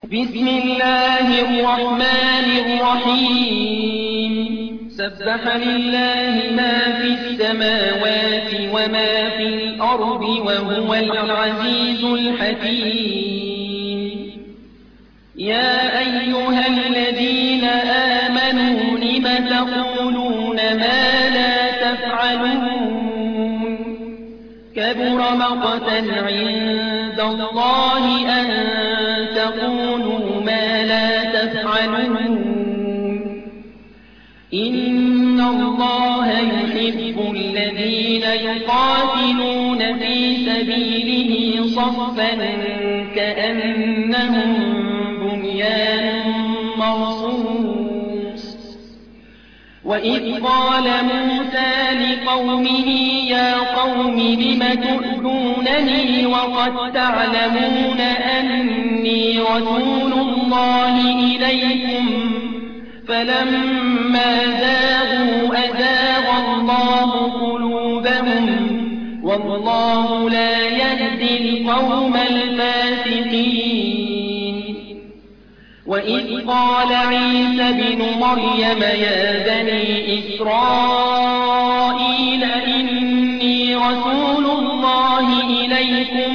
بسم الله الرحمن الرحيم سبح لله ما في السماوات وما في الأرض وهو العزيز الحكيم يا أيها الذين آمنوا لم تقولون ما لا تفعلون كبر مقتا عند الله أن تقولوا ما لا تفعلون إن الله يحب الذين يقاتلون في سبيله صفا كأنهم بنيان مرصوص وإذ قال موسى لقومه يا قوم لم تؤذونني وقد تعلمون أني رسول الله إليكم فلما زاغوا أزاغ الله قلوبهم والله لا يهدي القوم الفاسقين وإذ قال عيسى بن مريم يا بني إسرائيل إني رسول الله إليكم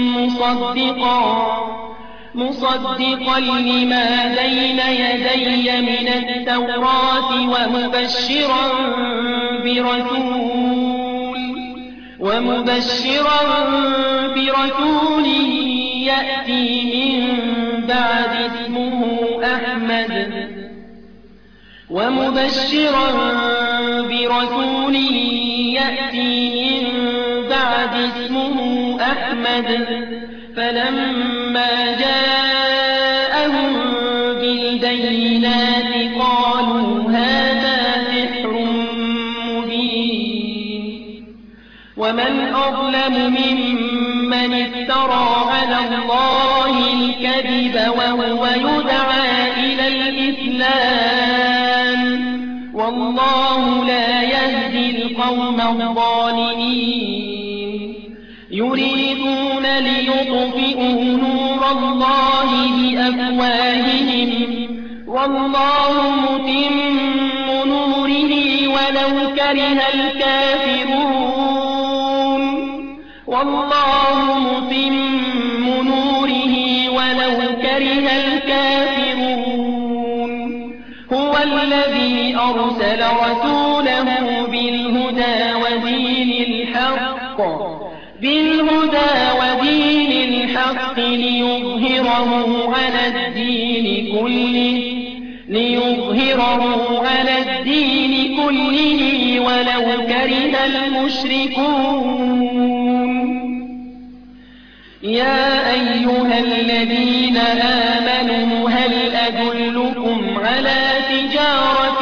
مصدقا لما بين يدي من التوراة ومبشرا برسول يأتي من بعد اسمه أحمد فلما جاءهم بالبينات قالوا هذا سحر مبين ومن أظلم ممن افترى على الله الكذب وهو يدعى إلى الإسلام والله لا يهدي القوم الظالمين يريدون ليطفئوا نور الله بأفواههم والله متم نوره ولو كره الكافرون هو الذي أرسل رسوله بالهدى ودين الحق ليظهره على الدين كله ولو كره المشركون يا أيها الذين آمنوا هل أدلكم على تجارة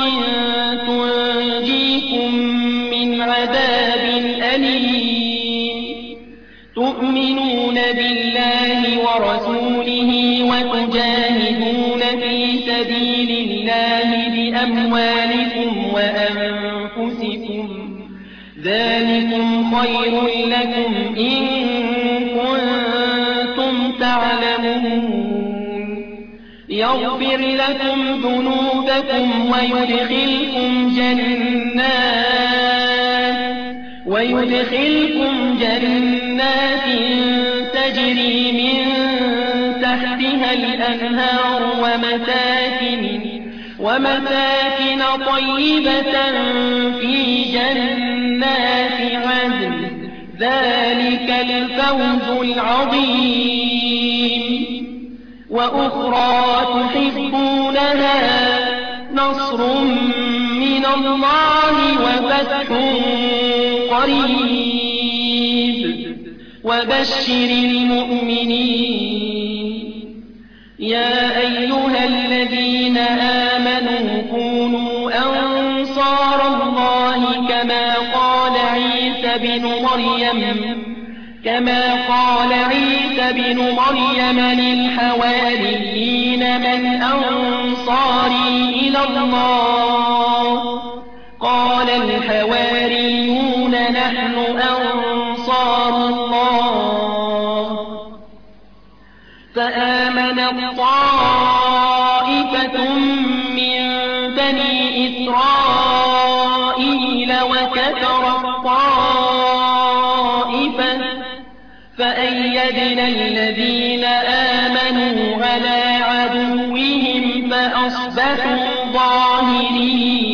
تنجيكم من عذاب أليم تؤمنون بالله ورسوله وتجاهدون في سبيل الله بأموالكم وأنفسكم ذلكم خير لكم إن كنتم تعلمون يغفر لكم ذنوبكم ويدخلكم جنات تجري من تحتها الأنهار ومساكن طيبة في جنات عدن ذلك الفوز العظيم وأخرى تحبونها نصر من الله وفتح قريب وبشر المؤمنين يا أيها الذين آمنوا كونوا أنصار الله كما قال عيسى بن مريم للحواريين من أنصاري إلى الله قال الحواريون نحن أنصار الله فآمن الطائفة طائفة من بني إسرائيل وكفرت طائفة فأيدنا الذين آمنوا على عدوهم فأصبحوا ظاهرين